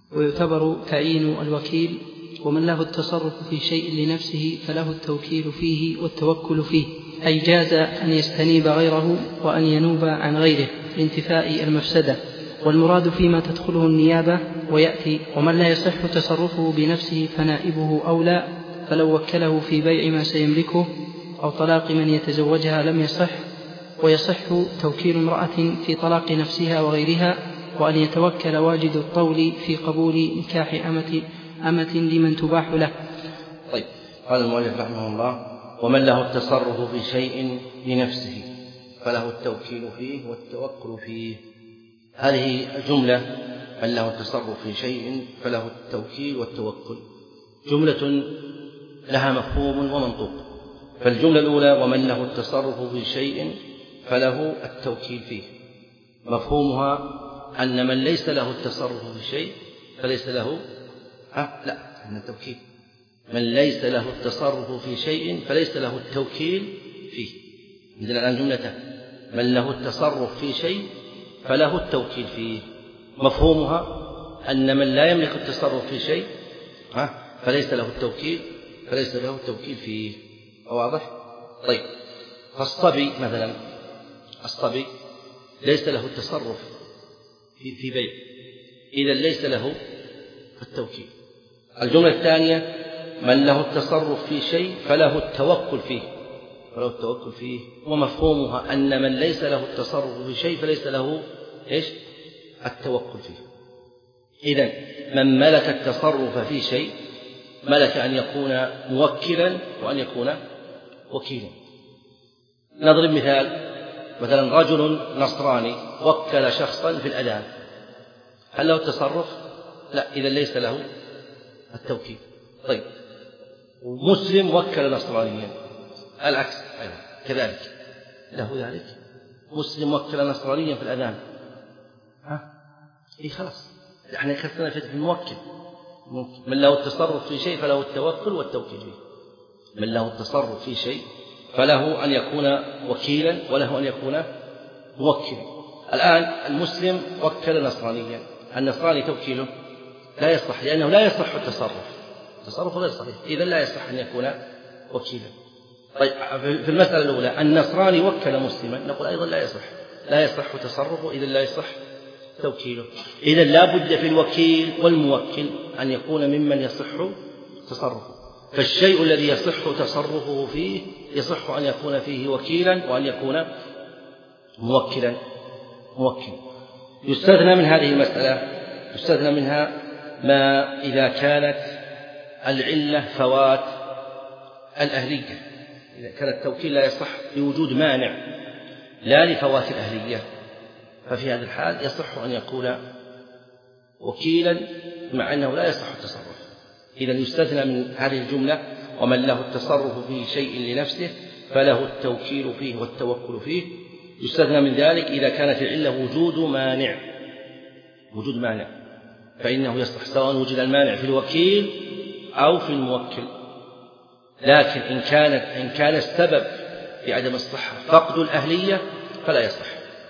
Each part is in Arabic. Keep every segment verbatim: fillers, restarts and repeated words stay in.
ويعتبر تعيين الوكيل ومن له التصرف في شيء لنفسه فله التوكيل فيه والتوكل فيه، أي جاز أن يستنيب غيره وأن ينوب عن غيره لانتفاء المفسدة، والمراد فيما تدخله النيابة. ويأتي ومن لا يصح تصرفه بنفسه فنائبه أولى، فلو وكله في بيع ما سيملكه أو طلاق من يتزوجها لم يصح. ويصح توكيل امرأة في طلاق نفسها وغيرها، وأن يتوكل واجد الطول في قبول نكاح أمة, أمة لمن تباح له. طيب، قال المؤلف رحمه الله: ومن له التصرف في شيء لنفسه فله التوكيل فيه والتوكل فيه. هذه الجملة من له التصرف في شيء فله التوكيل والتوكل جملة لها مفهوم ومنطوق. فالجملة الأولى: ومن له التصرف في شيء فله التوكيل فيه، مفهومها أن من ليس له التصرف في شيء فليس له ها لا من التوكيل من ليس له التصرف في شيء فليس له التوكيل فيه. عندنا الآن جملتان: من له التصرف في شيء فله التوكيل فيه، مفهومها أن من لا يملك التصرف في شيء ها فليس له التوكيل فليس له التوكيل فيه. واضح؟ طيب، فالصبي مثلا، الصبي ليس له التصرف في بيع، إذا ليس له التوكيل. الجملة الثانية: من له التصرف في شيء فله التوكل فيه فله التوكل فيه ومفهومها أن من ليس له التصرف في شيء فليس له إيش؟ التوكل فيه. إذن من ملك التصرف في شيء ملك أن يكون موكلا وأن يكون وكيلا. نضرب مثال: مثلا رجل نصراني وكل شخصا في الأذان، هل له التصرف؟ لا، إذا ليس له التوكيل. طيب، مسلم وكل نصرانيا، العكس أيضا كذلك، له ذلك. مسلم وكل نصرانيا في الأذان، ها إيه خلاص، احنا كثرنا في الموكل. من له التصرف في شيء فله التوكل والتوكيل فيه. من له التصرف في شيء فله أن يكون وكيلا وله أن يكون موكلا. الآن المسلم وكل نصرانيا، النصراني توكيله لا يصح، لأنه لا يصح التصرف، التصرف غير صحيح، إذا لا يصح أن يكون وكيلا. طيب، في المسألة الأولى النصراني وكل مسلما، نقول أيضا لا يصح، لا يصح تصرفه، إذا لا يصح توكيله. إذا لا بد في الوكيل والموكل أن يكون ممن يصح تصرفه. فالشيء الذي يصح تصرفه فيه يصح أن يكون فيه وكيلا وأن يكون موكلا موكل. يستثنى من هذه المسألة يستثنى منها ما إذا كانت العلة فوات الأهلية، إذا كان التوكيل لا يصح لوجود مانع لا لفوات الأهلية، ففي هذا الحال يصح أن يكون وكيلا مع أنه لا يصح التصرف. إذا يستثنى من هذه الجملة: ومن له التصرف في شيء لنفسه فله التوكيل فيه والتوكل فيه. يستثنى من ذلك إذا كانت العلة وجود مانع وجود مانع فإنه يصح، سواء وجد المانع في الوكيل أو في الموكل. لكن إن كانت إن كان السبب في عدم الصحة فقد الأهلية فلا يصح.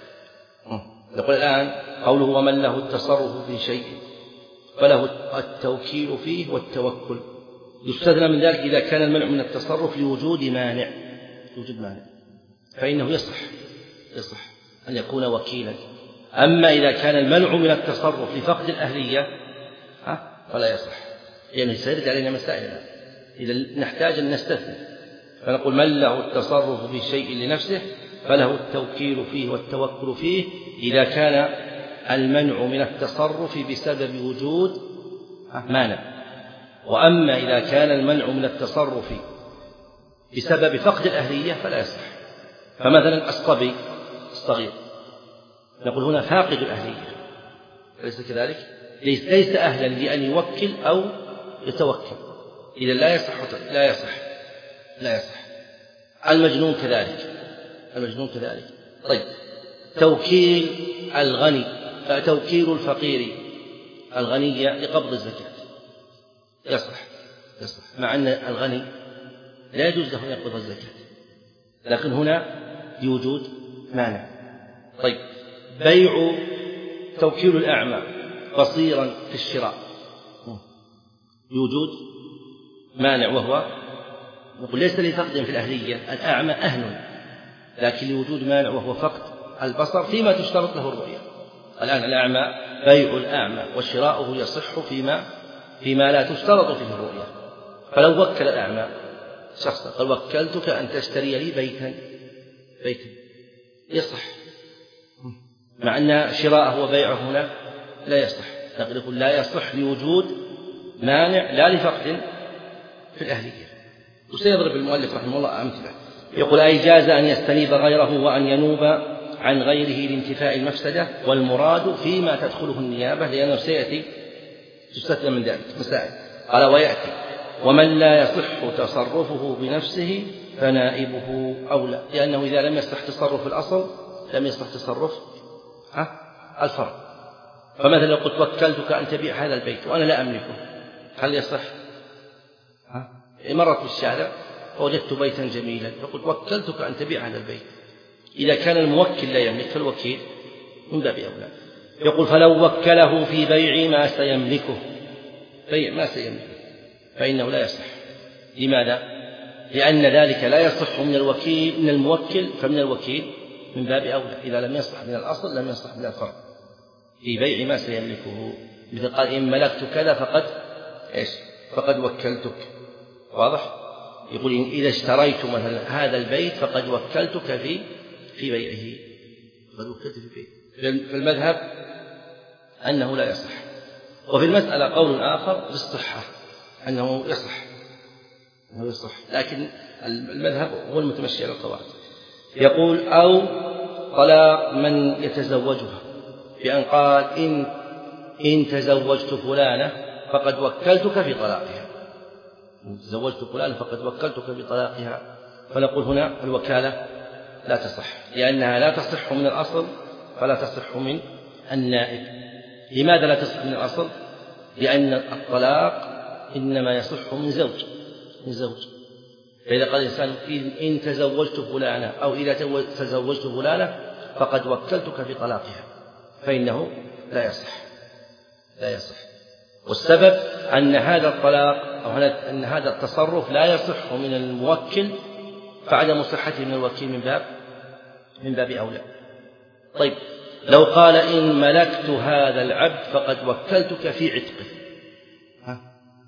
نقول الآن قوله: ومن له التصرف في شيء فله التوكيل فيه والتوكل. يستثنى من ذلك إذا كان المنع من التصرف لوجود مانع لوجود مانع فإنه يصح يصح أن يكون وكيلا. أما إذا كان المنع من التصرف لفقد الأهلية فلا يصح، لأنه يعني سيرد علينا مسائل، إذا نحتاج أن نستثني، فنقول: من له التصرف في شيء لنفسه فله التوكيل فيه والتوكل فيه إذا كان المنع من التصرف بسبب وجود مانع. وأما إذا كان المنع من التصرف بسبب فقد الأهلية فلا يصح. فمثلا الصبي الصغير نقول هنا فاقد الأهلية، أليس كذلك؟ ليس أهلا لأن يوكل أو يتوكل، إذا لا يصح لا يصح لا يصح. المجنون كذلك المجنون كذلك. طيب، توكيل الغني توكيل الفقير الغني لقبض الزكاة يصح يصح مع أن الغني لا يجوز له أن يقبض الزكاة، لكن هنا بوجود مانع. طيب، بيع توكيل الأعمى بصيرا في الشراء لوجود مانع، وهو نقول ليس لفقد في الأهلية، الأعمى أهل، لكن لوجود مانع وهو فقد البصر فيما تشترط له الرؤية. الآن الأعمى بيع الأعمى وشراؤه يصح فيما فيما لا تشترط فيه الرؤية. فلو وكل الأعمى شخصا قال وكلتك أن تشتري لي بيتا بيتا يصح، مع أن شراءه وبيعه هنا لا يصح. نقول لا يصح لوجود مانع لا لفقد في الأهلية. وسيضرب المؤلف رحمه الله أمثلة، يقول أي جاز أن يستنيب غيره وأن ينوب عن غيره لانتفاء المفسدة، والمراد فيما تدخله النيابة، لأنه سيأتي تستثنى من ذلك مسائل. قال ويأتي ومن لا يصح تصرفه بنفسه فنائبه أولى، لأنه إذا لم يصح تصرف الأصل لم يصح تصرف الفرع. فمثلا لو قلت وكلتك أن تبيع هذا البيت وأنا لا أملكه، هل يصح؟ مرت بالشارع ووجدت بيتا جميلا فقلت وكلتك أن تبيع هذا البيت، إذا كان الموكل لا يملك فالوكيل من باب أولى. يقول فلو وكله في بيع ما سيملكه، بيع ما سيملكه فإنه لا يصح. لماذا؟ لأن ذلك لا يصح من الوكيل من الموكل، فمن الوكيل من باب أولى. إذا لم يصح من الأصل لم يصح من الفرع في بيع ما سيملكه. مثل قال إن ملكت كذا فقد إيش فقد وكلتك، واضح؟ يقول إذا اشتريت مثلا هذا البيت فقد وكلتك في في بيعه، فقد وكلت في بيعه. في المذهب أنه لا يصح. وفي المسألة قول آخر بالصحة أنه يصح أنه يصح لكن المذهب هو المتمشي على القواعد. يقول أو طلاق من يتزوجها، بأن قال إن إن تزوجت فلانة فقد وكلتك في طلاقها، إن تزوجت فلانة فقد وكلتك في طلاقها، فنقول هنا الوكالة لا تصح، لأنها لا تصح من الأصل فلا تصح من النائب. لماذا لا تصح من الأصل؟ لأن الطلاق إنما يصح من زوج من زوج فإذا قال الإنسان إن تزوجت فلانة أو إذا تزوجت فلانة فقد وكلتك في طلاقها، فإنه لا يصح لا يصح. والسبب أن هذا الطلاق أو أن هذا التصرف لا يصح من الموكل، فعدم صحته من الوكيل من باب من باب أولى. طيب لو قال إن ملكت هذا العبد فقد وكلتك في عتقه، ها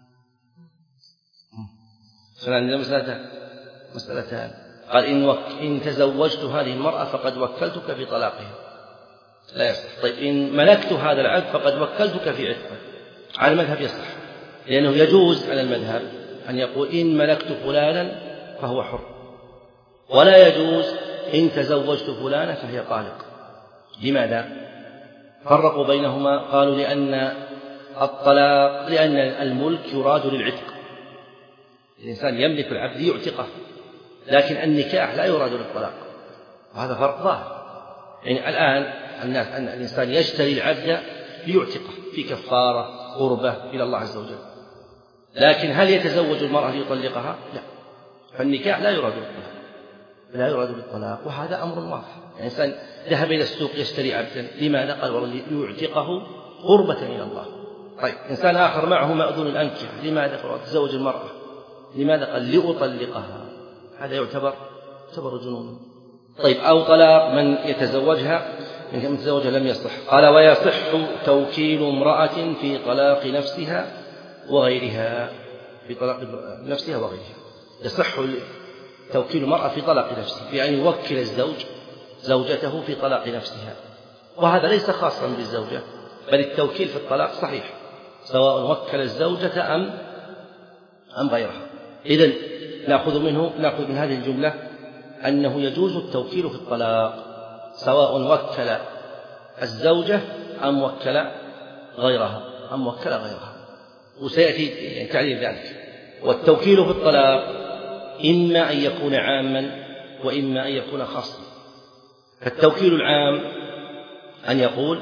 عندنا مسألتان مسألتان قال إن, وك... إن تزوجت هذه المرأة فقد وكلتك في طلاقها، لا يصح. طيب إن ملكت هذا العبد فقد وكلتك في عتقه، على المذهب يصح، لأنه يجوز على المذهب أن يقول إن ملكت فلانا فهو حر، ولا يجوز إن تزوجت فلانا فهي طالق. لماذا؟ فرقوا بينهما، قالوا لأن الطلاق لأن الملك يراد للعتق، الإنسان يملك العبد ليعتقه، لكن النكاح لا يراد للطلاق، وهذا فرق ظاهر. يعني الآن الناس أن الإنسان يشتري العبد ليعتقه في كفارة قربة إلى الله عز وجل، لكن هل يتزوج المرأة ليطلقها؟ لا، فالنكاح لا يراد للطلاق لا يراد بالطلاق، وهذا أمر واضح. الإنسان ذهب إلى السوق يشتري عبدا، لماذا؟ قال والله ليعتقه قربة إلى الله. طيب إنسان آخر معه مأذون الأنكحة، لماذا؟ قال تزوج المرأة، لماذا؟ قال لأطلقها، هذا يعتبر يعتبر جنون. طيب أو طلاق من يتزوجها من يتزوجها لم يصح. قال ويصح توكيل امرأة في طلاق نفسها وغيرها، في طلاق نفسها وغيرها يصح توكيل المرأة في طلاق نفسها، بأن يوكل الزوج زوجته في طلاق نفسها، وهذا ليس خاصا بالزوجة، بل التوكيل في الطلاق صحيح سواء وكل الزوجة أم أم غيرها. إذن نأخذ منه نأخذ من هذه الجملة أنه يجوز التوكيل في الطلاق سواء وكل الزوجة أم وكل غيرها أم وكل غيرها وسيأتي يعني تعليل ذلك. والتوكيل في الطلاق إما أن يكون عاما وإما أن يكون خاصا. فالتوكيل العام أن يقول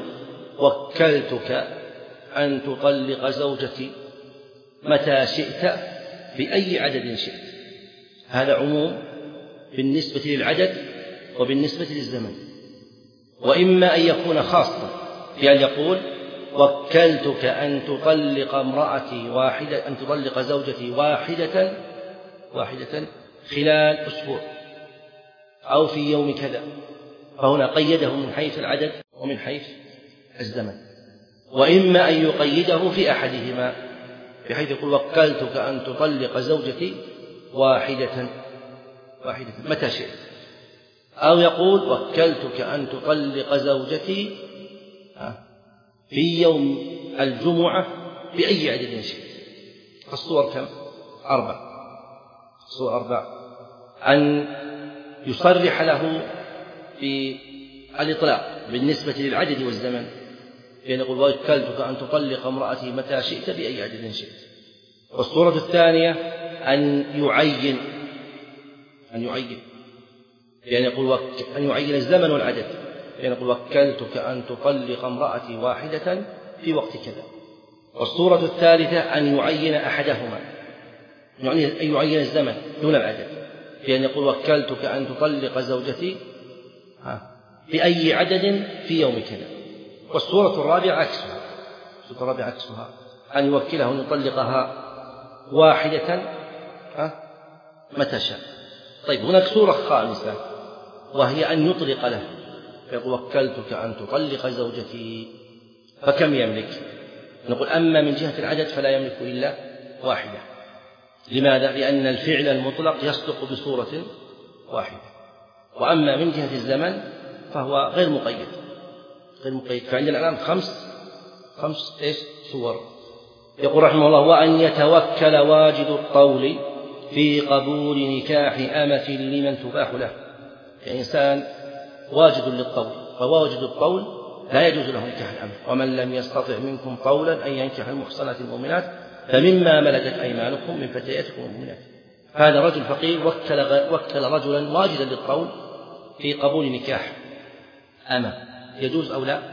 وكلتك أن تطلق زوجتي متى شئت بأي عدد شئت، هذا عموم بالنسبة للعدد وبالنسبة للزمن. وإما أن يكون خاصا بأن يقول وكلتك أن تطلق امرأتي واحدة أن تطلق زوجتي واحدة واحدة خلال أسبوع أو في يوم كذا، فهنا قيده من حيث العدد ومن حيث الزمن. وإما أن يقيده في أحدهما بحيث يقول وكلتك أن تطلق زوجتي واحدة واحدة متى شئت، أو يقول وكلتك أن تطلق زوجتي في يوم الجمعة بأي عدد شئت. الصور كم؟ أربع. الصور أربع: أن يصرح له في الإطلاق بالنسبة للعدد والزمن، بأن يقول وكلتك أن تطلق امرأتي متى شئت بأي عدد شئت. والصورة الثانية أن يعين أن يعين بأن يقول أن يعين الزمن والعدد، بأن يقول وكلتك أن تطلق امرأتي واحدة في وقت كذا. والصورة الثالثة أن يعين أحدهما، يعني أن يعين الزمن دون العدد، بأن يقول وكلتك أن تطلق زوجتي بأي عدد في يوم كذا. والصورة الرابعة عكسها، الصورة الرابعة عكسها أن يوكله أن يطلقها واحدة متى شاء. طيب هناك صورة خامسة وهي أن يطلق له، يقول وكلتك أن تطلق زوجتي، فكم يملك؟ نقول أما من جهة العدد فلا يملك إلا واحدة. لماذا؟ لأن الفعل المطلق يصدق بصورة واحدة. وأما من جهة الزمن فهو غير مقيد غير مقيد فعندنا الآن خمس خمس إيش صور. يقول رحمه الله وأن يتوكل واجد الطول في قبول نكاح أمة لمن تباح له. يعني إنسان واجد للطول، فواجد الطول لا يجوز له نكاح الأمة. ومن لم يستطع منكم طولا أن ينكح المحصنات المؤمنات فمما ملكت أيمانكم من فتياتكم المؤمنات. هذا رجل فقير وكل, وكل رجلا واجدا للطول في قبول نكاح أمة، يجوز أو لا؟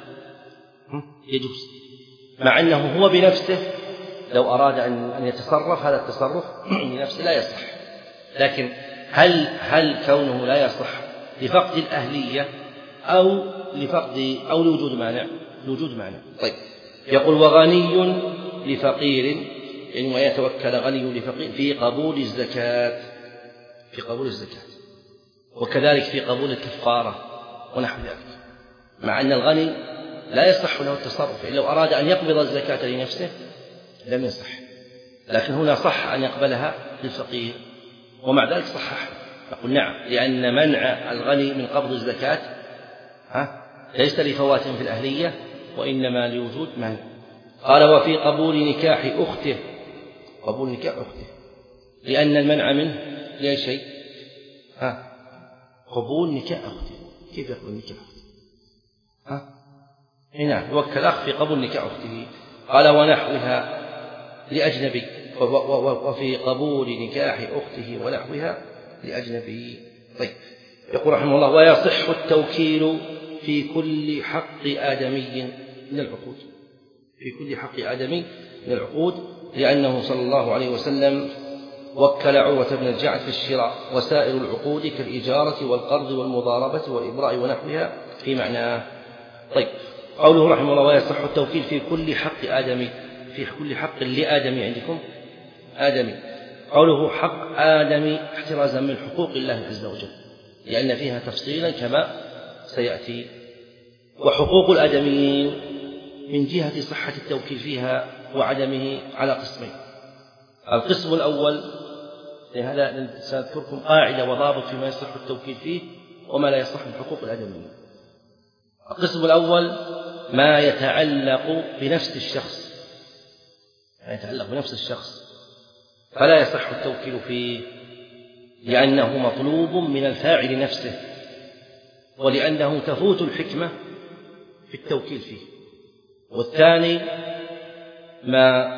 يجوز، مع أنه هو بنفسه لو أراد أن يتصرف هذا التصرف بنفسه لا يصح. لكن هل هل كونه لا يصح لفقد الأهلية أو لفقد أو لوجود مانع؟ لوجود مانع. طيب يقول وغني لفقير، يعني ما يتوكل غني لفقير في قبول الزكاة في قبول الزكاة وكذلك في قبول الكفارة ونحو ذلك، مع أن الغني لا يصح له التصرف. لو أراد أن يقبض الزكاة لنفسه لم يصح، لكن هنا صح أن يقبلها للفقير، ومع ذلك صحح. نقول نعم، لأن منع الغني من قبض الزكاة ها ليس لفوات في الأهلية وإنما لوجود منع. قال وفي قبول نكاح أخته، قبول نكاح أخته لأن المنع منه لا شيء ها قبول نكاح أخته. كيف يقبل نكاح أخته؟ ها هنا يوكل أخ في قبول نكاح أخته. قال ونحوها لأجنبي، وفي قبول نكاح أخته ونحوها لأجنبي. طيب يقول رحمه الله ويصح التوكيل في كل حق آدمي من العقود، في كل حق آدمي من العقود، لأنه صلى الله عليه وسلم وكل عروة بن الجعد في الشراء وسائر العقود كالإجارة والقرض والمضاربة والإبراء ونحوها في معناه. طيب قوله رحمه الله ويصح التوكيل في كل حق آدمي، في كل حق لآدمي عندكم آدمي. قوله حق آدمي احترازا من حقوق الله عز وجل، لأن فيها تفصيلا كما سيأتي. وحقوق الآدميين من جهة صحة التوكيل فيها وعدمه على قسمين. القسم الأول، لهذا سأذكركم قاعدة وضابط فيما يصح التوكيل فيه وما لا يصح من حقوق الآدميين. القسم الأول ما يتعلق بنفس الشخص، ما يتعلق بنفس الشخص فلا يصح التوكيل فيه، لأنه مطلوب من الفاعل نفسه، ولأنه تفوت الحكمة في التوكيل فيه. والثاني ما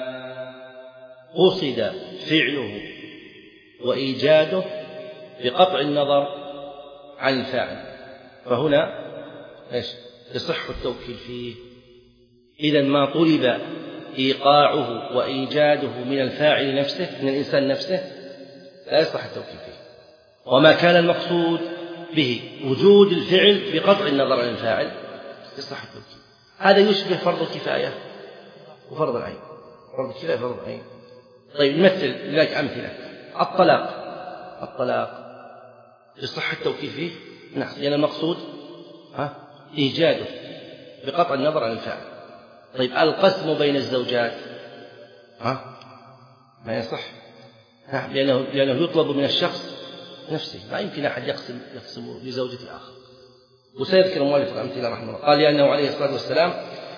قصد فعله وإيجاده بقطع النظر عن الفاعل، فهنا إيش يصح التوكيل فيه. إذن ما طلب إيقاعه وإيجاده من الفاعل نفسه، من الإنسان نفسه، لا يصح التوكيل فيه. وما كان المقصود به وجود الفعل بقطع النظر عن الفاعل يصح التوكيل. هذا يشبه فرض الكفاية وفرض العين، فرض الكفاية فرض العين. طيب نمثل لذلك أمثلة. الطلاق، الطلاق يصح التوكيل فيه؟ نعم، لأن المقصود ها إيجاده بقطع النظر عن الفاعل. طيب القسم بين الزوجات ها ما يصح، لأنه لأنه يطلب من الشخص نفسه، ما يمكن أحد يقسم يقسم لزوجة آخر. وسيذكر المؤلف الأمثلة رحمه الله. قال لأنه عليه الصلاة والسلام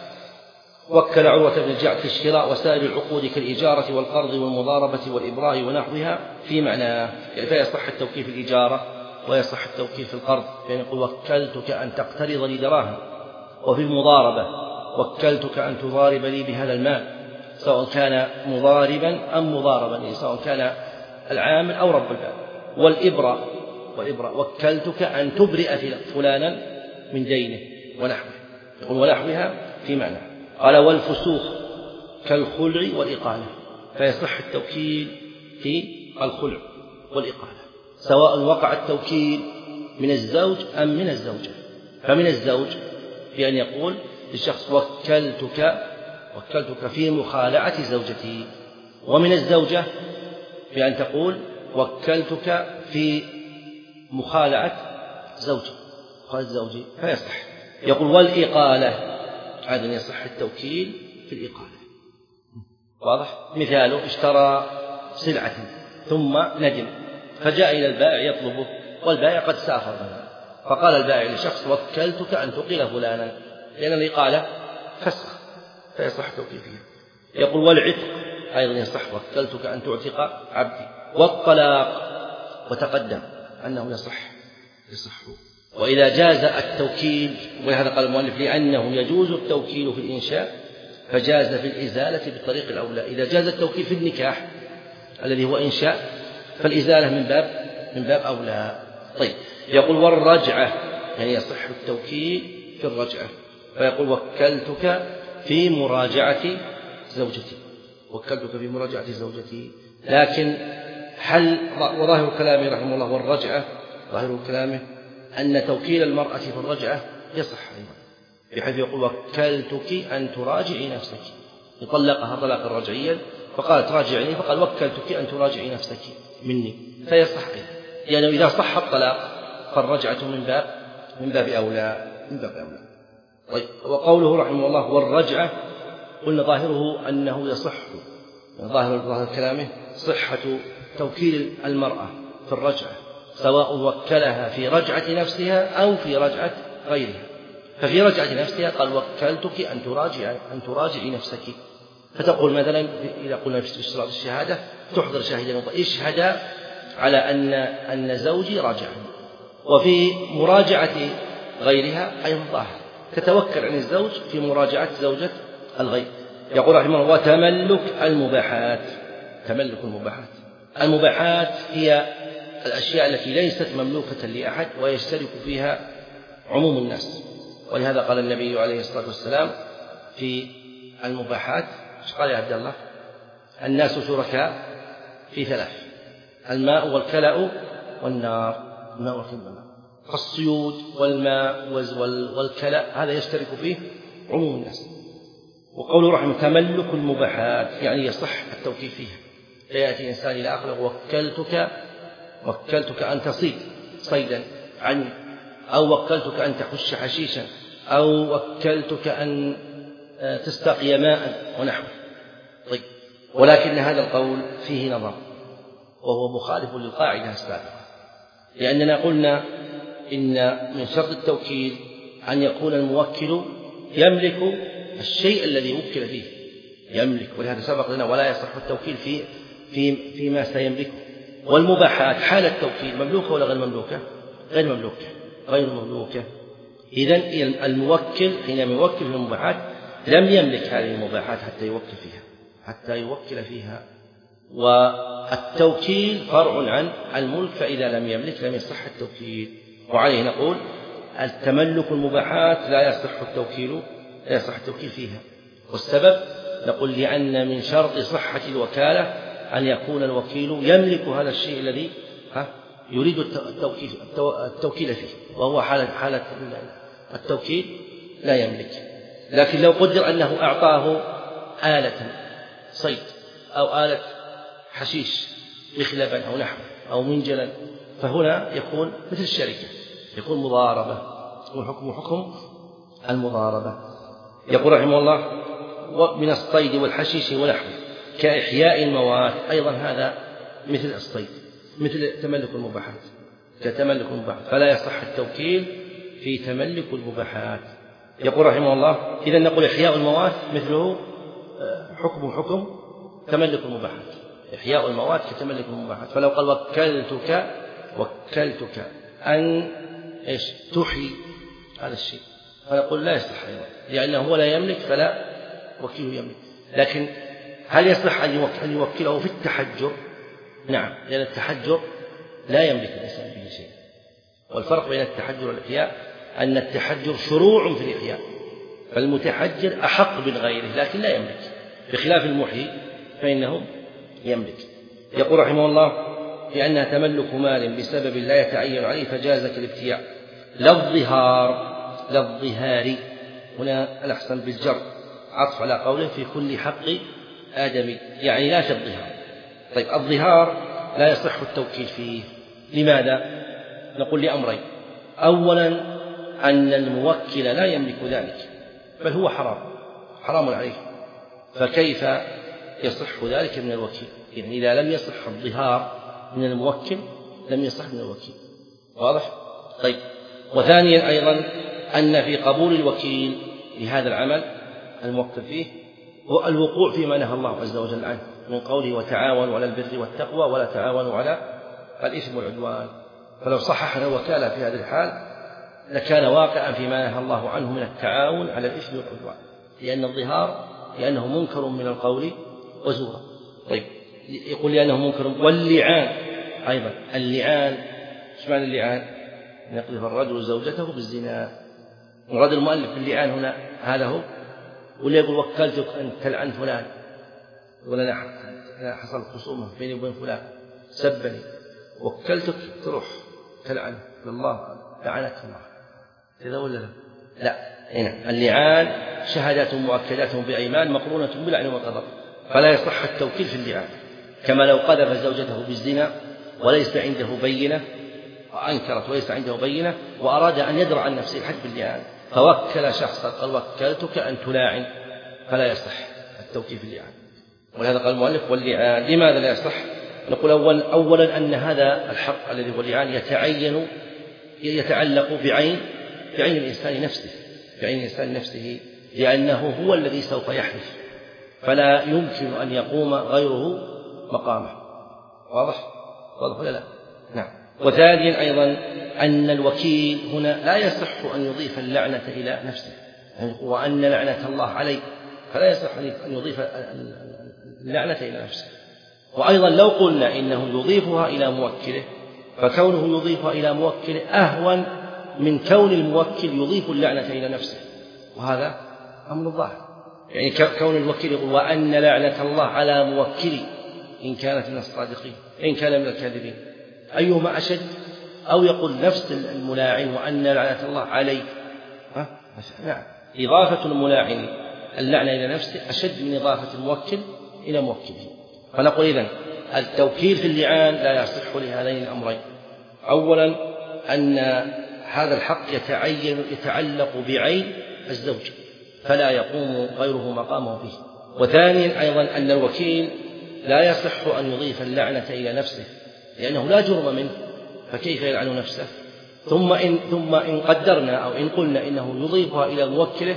وكل عروة بن الجعد في الشراء وسائر العقود كالإجارة والقرض والمضاربة والإبراء ونحوها في معناه، يعني فيصح التوكيل في الإجارة ويصح التوكيل في القرض، يعني يقول وكلتك أن تقترض لي دراهم، وفي المضاربة وكلتك أن تضارب لي بهذا المال، سواء كان مضاربا أم مضاربا، سواء كان العامل أو رب المال. والإبراء والإبراء وكلتك أن تبرئ فلانا من دينه ونحوه، يقول ونحوها في معنى. قال والفسوق كالخلع والإقالة، فيصح التوكيل في الخلع والإقالة، سواء وقع التوكيل من الزوج أم من الزوجة. فمن الزوج في أن يقول للشخص وكلتك وكلتك في مخالعة زوجتي، ومن الزوجة في أن تقول وكلتك في مخالعة زوجي قال زوجي، فيصح. يقول والإقالة أيضا يصح التوكيل في الإقالة. واضح؟ مثاله اشترى سلعة ثم ندم فجاء إلى البائع يطلبه، والبائع قد سافر منه، فقال البائع لشخص وكلتك أن تقيل فلانا، لأن الإقالة فسخ فيصح التوكيل فيها. يقول والعتق أيضا يصح وكلتك أن تعتق عبدي. والطلاق وتقدم أنه يصح يصح وإذا جاز التوكيل، ولهذا قال المؤلف لأنه يجوز التوكيل في الإنشاء فجاز في الإزالة بالطريق الأولى. إذا جاز التوكيل في النكاح الذي هو إنشاء فالإزالة من باب من باب أولى. طيب يقول والرجعة يعني يصح التوكيل في الرجعة، فيقول وكلتك في مراجعة زوجتي، وكلتك في مراجعة زوجتي. لكن هل وظاهر كلامه رحمه الله والرجعة ظاهر كلامه أن توكيل المرأة في الرجعة يصح أيضا، بحيث يقول وكلتك أن تراجعي نفسك، يطلقها طلاقا رجعيا فقالت راجعني، فقال وكلتك أن تراجعي نفسك مني، فيصح أيضا، يعني إذا صح الطلاق فالرجعة من باب من باب أولى من باب أولى. طيب وقوله رحمه الله والرجعة قلنا ظاهره أنه يصح، ظاهر ظاهر كلامه صحة توكيل المرأة في الرجعة، سواء وكلها في رجعة نفسها أو في رجعة غيرها. ففي رجعة نفسها قال وكلتك أن تراجع أن تراجعي نفسك، فتقول مثلا إذا قلنا في اشتراط الشهادة تحضر شاهدا اشهد على أن أن زوجي راجعني. وفي مراجعة غيرها أيضا ظاهر تتوكل عن الزوج في مراجعة زوجة الغير. يقول رحمه الله وتملك المباحات. تملك المباحات المباحات هي الأشياء التي ليست مملوكة لأحد ويشترك فيها عموم الناس، ولهذا قال النبي عليه الصلاة والسلام في المباحات قال يا عبد الله الناس شركاء في ثلاث: الماء والكلأ والنار. الماء والكلأ فالصيود والماء والكلأ هذا يشترك فيه عموم الناس. وقوله رحمه تملك المباحات يعني يصح التوكيل فيها، فيأتي إنسان إلى آخر وكلتك وكلتك أن تصيد صيدا عني، أو وكلتك أن تحش حشيشا، أو وكلتك أن تستقي ماء ونحوه. طيب ولكن هذا القول فيه نظر وهو مخالف للقاعدة السابقة، لأننا قلنا إن من شرط التوكيل أن يكون الموكل يملك الشيء الذي وكل فيه، يملك، ولهذا سبق لنا ولا يصح التوكيل في في فيما سيملكه. والمباحات حال التوكيل مملوكة ولا غير مملوكة؟ غير مملوكة غير مملوكة. إذن الموكل حينما يوكل في المباحات لم يملك هذه المباحات حتى يوكل فيها حتى يوكل فيها والتوكيل فرع عن الملك، فإذا لم يملك لم يصح التوكيل. وعليه نقول التملك المباحات لا يصح التوكيل لا يصح التوكيل فيها. والسبب نقول لأن من شرط صحة الوكالة أن يكون الوكيل يملك هذا الشيء الذي يريد التوكيل, التوكيل فيه، وهو حالة, حالة التوكيل لا يملك. لكن لو قدر أنه أعطاه آلة صيد أو آلة حشيش مخلبا أو نحوه أو منجلا، فهنا يكون مثل الشركة، يكون مضاربة، يكون حكم حكم المضاربة. يقول رحمه الله: ومن الصيد والحشيش ونحوه كإحياء الموات، أيضا هذا مثل الصيد، مثل تملك المباحات، كتملك المباحات، فلا يصح التوكيل في تملك المباحات. يقول رحمه الله: إذا نقول إحياء الموات مثله حكم حكم تملك المباحات، إحياء الموات كتملك المباحات. فلو قال وكلتك وكلتك أن إيش تحيي هذا الشيء، فنقول لا يصح أيضا، لأنه هو لا يملك فلا وكيله يملك. لكن هل يصح أن يوكله في التحجر؟ نعم، لأن التحجر لا يملك الإنسان به شيء. والفرق بين التحجر والإحياء أن التحجر شروع في الإحياء، فالمتحجر أحق من غيره لكن لا يملك، بخلاف المحيي فإنه يملك. يقول رحمه الله: لأنها تملك مال بسبب لا يتعين عليه فجاز كالابتياع. لا الظهار، لا الظهار، هنا الأحسن بالجر، عطف على قوله في كل حق آدمي، يعني لا كالظهار. طيب الظهار لا يصح التوكيل فيه، لماذا؟ نقول لأمرين: أولا أن الموكل لا يملك ذلك، بل هو حرام حرام عليه، فكيف يصح ذلك من الوكيل؟ يعني إذا لم يصح الظهار من الموكل لم يصح من الوكيل. واضح؟ طيب. وثانيا أيضا أن في قبول الوكيل لهذا العمل الموكل فيه هو الوقوع فيما نهى الله عز وجل عنه من قوله: وتعاونوا على البر والتقوى ولا تعاونوا على الإثم والعدوان. فلو صححنا الوكالة في هذه الحال لكان واقعا فيما نهى الله عنه من التعاون على الإثم والعدوان، لأن الظهار لأنه منكر من القول وزورا. طيب، يقول لأنه منكر. واللعان أيضا، اللعان ايش معنى اللعان؟ يقذف الرجل زوجته بالزنا. مراد المؤلف باللعان هنا هذا هو، ولا يقول وكلتك أن تلعن فلان، ولا أنا حصل خصومة بيني وبين فلان سبني، وكلتك تروح تلعن الله لعنك الله، كذا ولا لا؟ لا. هنا اللعان شهادات مؤكدات بأيمان مقرونة بلعن وغضب، فلا يصح التوكيل في اللعان. كما لو قذف زوجته بالزنا وليس عنده بينة، وأنكرت وليس عنده بينة، وأراد أن يدرع عن نفسه الحد باللعان فوكل شخصا قال وكلتك أن تلاعن، فلا يصح التوكيل في اللعان. ولهذا قال المؤلف: واللعان. لماذا لا يصح؟ نقول أولا, أولا أن هذا الحق الذي هو اللعان يتعين يتعلق بعين بعين الإنسان نفسه، بعين الإنسان نفسه، لأنه هو الذي سوف يحلف، فلا يمكن أن يقوم غيره مقامه. واضح؟ واضح ولا لا؟ نعم. وثانيا أيضا أن الوكيل هنا لا يصح أن يضيف اللعنة إلى نفسه، وأن لعنة الله عليه، فلا يصح أن يضيف اللعنة إلى نفسه. وأيضا لو قلنا إنه يضيفها إلى موكله فكونه يضيفها إلى موكله أهون من كون الموكل يضيف اللعنة إلى نفسه، وهذا أمر ظاهر. يعني كون الوكيل يقول وأن لعنة الله على موكلي إن كانت من الصادقين إن كان من الكاذبين، أيهما أشد؟ أو يقول نفس الملاعن وأن لعنة الله عليه. ها؟ نعم، إضافة الملاعن اللعنة إلى نفسه أشد من إضافة الموكل إلى موكله. فنقول إذن التوكيل في اللعان لا يصح لهذين الأمرين: أولا أن هذا الحق يتعين يتعلق بعين الزوج فلا يقوم غيره مقامه فيه. وثانيا أيضا أن الوكيل لا يصح أن يضيف اللعنة إلى نفسه لأنه لا جرم منه، فكيف يلعن نفسه؟ ثم إن, ثم إن قدرنا أو إن قلنا إنه يضيفها إلى موكله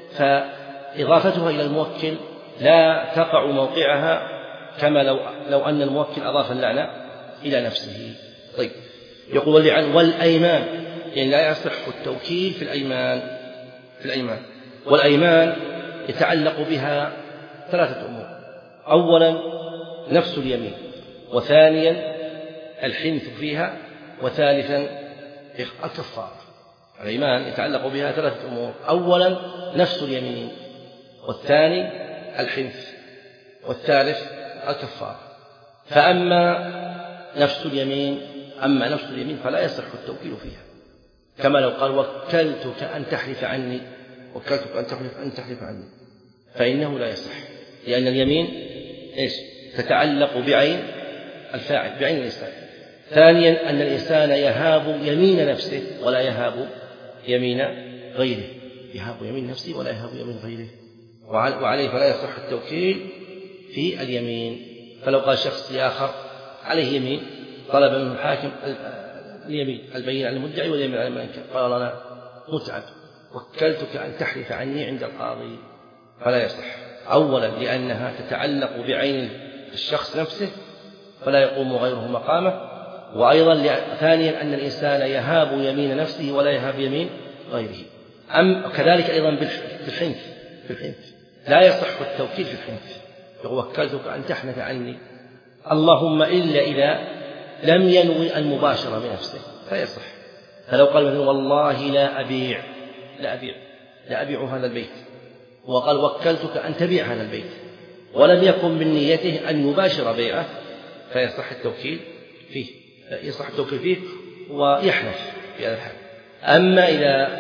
فإضافتها إلى الموكل لا تقع موقعها كما لو, لو أن الموكل أضاف اللعنة إلى نفسه. طيب، يقول واللعان. والأيمان، يعني لا يصح التوكيل في الأيمان في الأيمان والأيمان يتعلق بها ثلاثة أمور: أولا نفس اليمين، وثانيا الحنث فيها، وثالثا الكفارة. الأيمان يتعلق بها ثلاثة أمور: أولا نفس اليمين، والثاني الحنث، والثالث الكفارة. فأما نفس اليمين أما نفس اليمين فلا يصح التوكيل فيها، كما لو قال وكلتك أن تحلف عني وكلتك أن تحلف أن تحلف عني، فإنه لا يصح لأن اليمين إيش تتعلق بعين الفاعل، بعين الإنسان. ثانيا أن الإنسان يهاب يمين نفسه ولا يهاب يمين غيره، يهاب يمين نفسه ولا يهاب يمين غيره، وعليه فلا يصح التوكيل في اليمين. فلو قال شخص لآخر عليه يمين، طلب منه الحاكم اليمين البين على المدعي واليمين على المنكر، قال أنا متعب وكلتك أن تحلف عني عند القاضي، فلا يصح. أولا لأنها تتعلق بعين الشخص نفسه فلا يقوم غيره مقامه، وأيضا ثانيا أن الإنسان يهاب يمين نفسه ولا يهاب يمين غيره. أم كذلك أيضا في الحنث، في الحنث لا يصح التوكيل في الحنث، وكلتك أن تحنث عني، اللهم إلا إذا لم ينوي المباشرة بنفسه فيصح. فلو قال مثلا والله لا أبيع لا أبيع لا أبيع هذا البيت، وقال وكلتك أن تبيع هذا البيت، ولم يكن من نيته أن يباشر بيعه، فيصح التوكيل فيه، يصح التوكيل فيه ويحلف في هذا الحال. أما إذا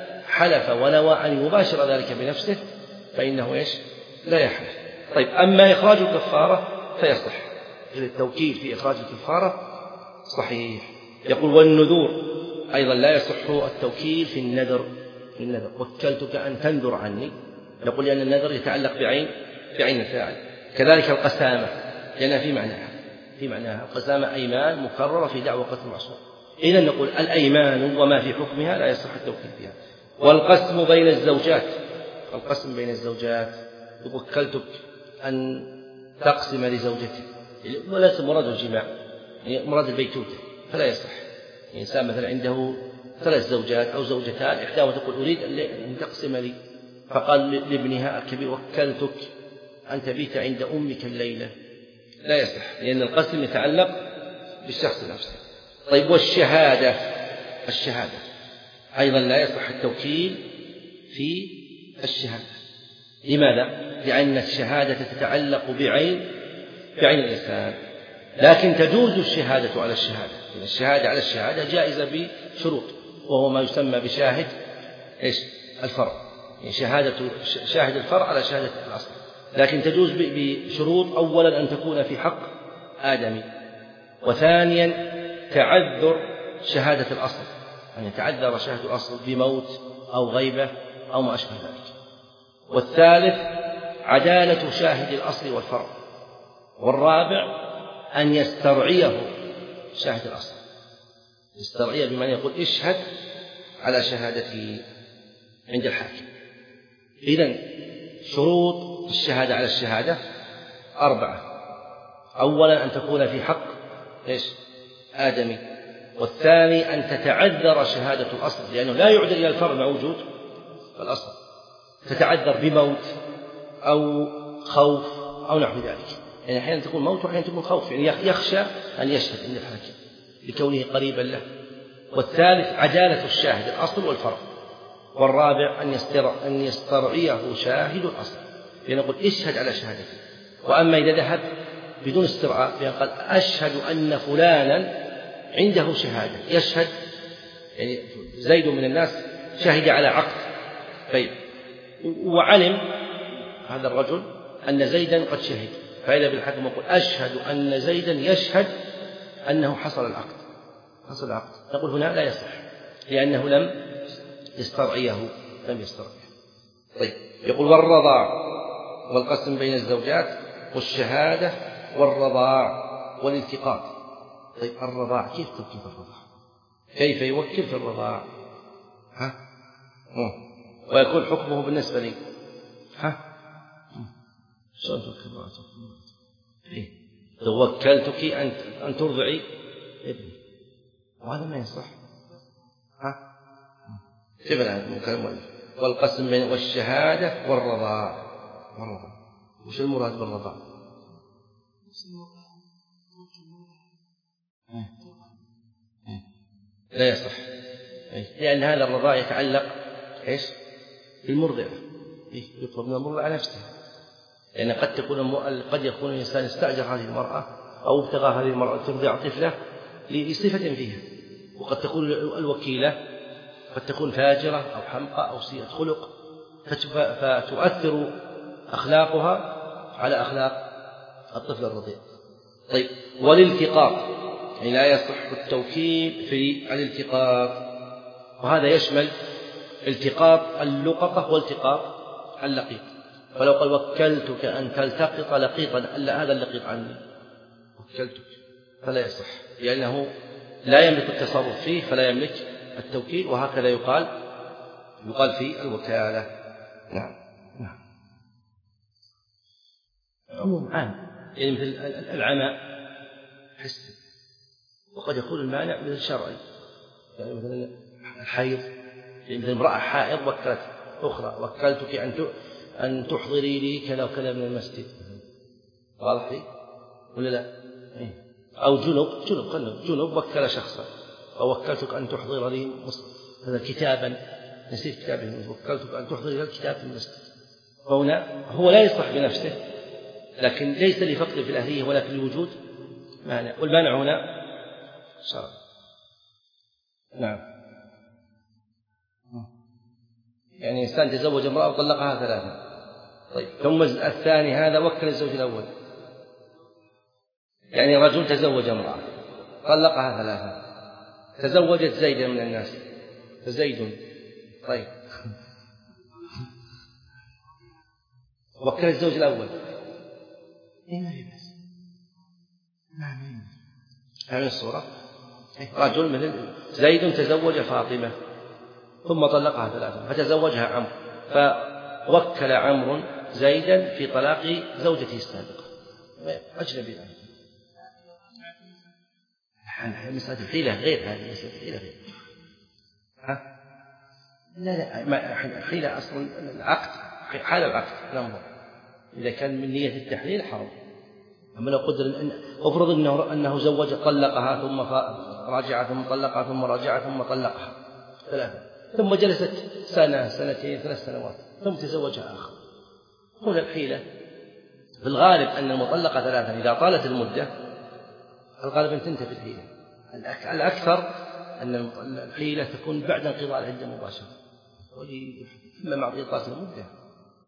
حلف ونوى أن يباشر ذلك بنفسه فإنه إيش لا يحلف. طيب أما إخراج الكفارة فيصح، إذا التوكيل في إخراج الكفارة صحيح. يقول والنذور أيضا لا يصح التوكيل في النذر، في النذر وكلتك أن تنذر عني، يقول لأن النذر يتعلق بعين بعين الفاعل. كذلك القسامة لأنها في معناها في معناها القسامة أيمان مكررة في دعوى قتل المعصوم. إذن نقول الأيمان وما في حكمها لا يصح التوكيل فيها. والقسم بين الزوجات، القسم بين الزوجات وكلتك أن تقسم لزوجتك، وليس مراد الجماع، يعني مراد البيتوتة، فلا يصح. الإنسان مثلا عنده ثلاث زوجات أو زوجتان، إحداهما تقول أريد أن تقسم لي، فقال لابنها الكبير وكلتك أن تبيت عند أمك الليلة، لا يصح، لأن القسم يتعلق بالشخص نفسه. طيب والشهادة، الشهادة أيضا لا يصح التوكيل في الشهادة. لماذا؟ لأن الشهادة تتعلق بعين بعين الإنسان، لكن تجوز الشهادة على الشهادة، يعني الشهادة على الشهادة جائزة بشروط، وهو ما يسمى بشاهد إيش الفرع، يعني شهادة شاهد الفرع على شهادة الأصل، لكن تجوز بشروط. أولا أن تكون في حق آدمي، وثانيا تعذر شهادة الأصل، يعني تعذر شهادة الأصل بموت أو غيبة أو ما أشبه ذلك. والثالث عدالة شاهد الأصل والفرع. والرابع أن يسترعيه شاهد الأصل، يسترعيه بمعنى يقول اشهد على شهادتي عند الحاكم. إذن شروط الشهادة على الشهادة أربعة. أولا أن تكون في حق إيش آدمي، والثاني أن تتعذر شهادة الأصل، لأنه لا يعدل إلى الفرع مع وجود الأصل، تتعذر بموت أو خوف أو نحو ذلك، يعني أحيانا تكون موت وأحيانا تكون خوف، يعني يخشى أن يشهد عند الحاكم لكونه قريبا له. والثالث عدالة الشاهد الأصل والفرع. والرابع أن يسترع أن يسترعيه شاهد الأصل، لنقول اشهد على شهادتي. وأما إذا ذهب بدون استرعاء بأن قال أشهد أن فلانا عنده شهادة، يشهد يعني زيد من الناس شهد على عقد طيب، وعلم هذا الرجل أن زيدا قد شهد، فإذا بالحكم يقول أشهد أن زيدا يشهد أنه حصل العقد، حصل العقد، نقول هنا لا يصح لأنه لم يسترعيه لم يسترعيه. طيب يقول والرضاع والقسم بين الزوجات والشهادة والرضاع والالتقاط. طيب الرضاع كيف توكيل الرضاع؟ كيف يوكل في الرضاع؟ ها؟ مم. ويكون حكمه بالنسبة لي ها؟ شلون توكل الرضاع؟ إيه؟ توكلتك أن أن ترضعي ابني، وهذا ما يصح. ها؟ كيف الآن؟ والقسم بين والشهادة والرضاع. والرضاع وش المراد بالرضاع؟ لا يصح، لأن هذا الرضاع يتعلق إيش بالمرضعة، يطلب من المرضعة نفسها، لأن قد تكون قد يكون الإنسان استأجر هذه المرأة أو ابتغى هذه المرأة ترضع طفله لصفة فيها، وقد تكون الوكيلة قد تكون فاجرة أو حمقى أو سيئة خلق فتؤثر أخلاقها على أخلاق الطفل الرضيع. طيب، والالتقاط، يعني لا يصح التوكيل في الالتقاط، وهذا يشمل التقاط اللقطة والتقاط اللقيط. فلو قال وكلتك أن تلتقط لقيطا، ألا هذا اللقيط عني، وكلتك، فلا يصح، لأنه لا يملك التصرف فيه فلا يملك التوكيل. وهكذا يقال يقال في الوكالة. نعم نعم. عموم عام، يعني مثل العمى حسي، وقد يكون المانع مثل شرعي، يعني مثل الحيض، يعني مثل امرأة حائض وكلت أخرى، وكلتك أن أن تحضري لي كذا وكذا من المسجد، واضح لي ولا لا؟ أو جنب جنب قلنا جنب وكل شخصا، أو وكلتك أن تحضر لي هذا كتابا، نسيت كتابه، وكلتك أن تحضر لي الكتاب في المسجد. فهنا هو لا يصلح بنفسه، لكن ليس لفقد في الأهلية ولكن لوجود مانع، والمانع هنا شرع. نعم. يعني إنسان تزوج امرأة وطلقها ثلاثة، طيب ثم الثاني هذا وكل الزوج الأول، يعني رجل تزوج امرأة طلقها ثلاثة، تزوجت زيدا من الناس، فزيد طيب وكل الزوج الأول، إيه ما في بس، نعم. هذه الصورة، رجل مثل زيد تزوج فاطمة ثم طلقها ثلاثة فتزوجها عمرو، فوكل عمرو زيدا في طلاق زوجته السابقة، أجنبي عنه. مسألة الحيلة غير، هذه مسألة الحيلة غير. ها؟ لا لا، ما حيلة أصلا العقد، حال العقد ننظر إذا كان من نية التحليل حرام. أما لو قدر أن أفرض أنه أنه زوج طلقها ثم راجعها ثم طلقها ثم راجعها ثم طلقها ثلاثة، ثم جلست سنة سنتين ثلاث سنوات ثم تزوجها آخر. هنا الحيلة في الغالب أن المطلقة ثلاثة إذا طالت المدة الغالب أن تنتهي الحيلة. الأكثر أن الحيلة تكون بعد انقضاء العدة مباشرة، وإما مع إطالة المدة.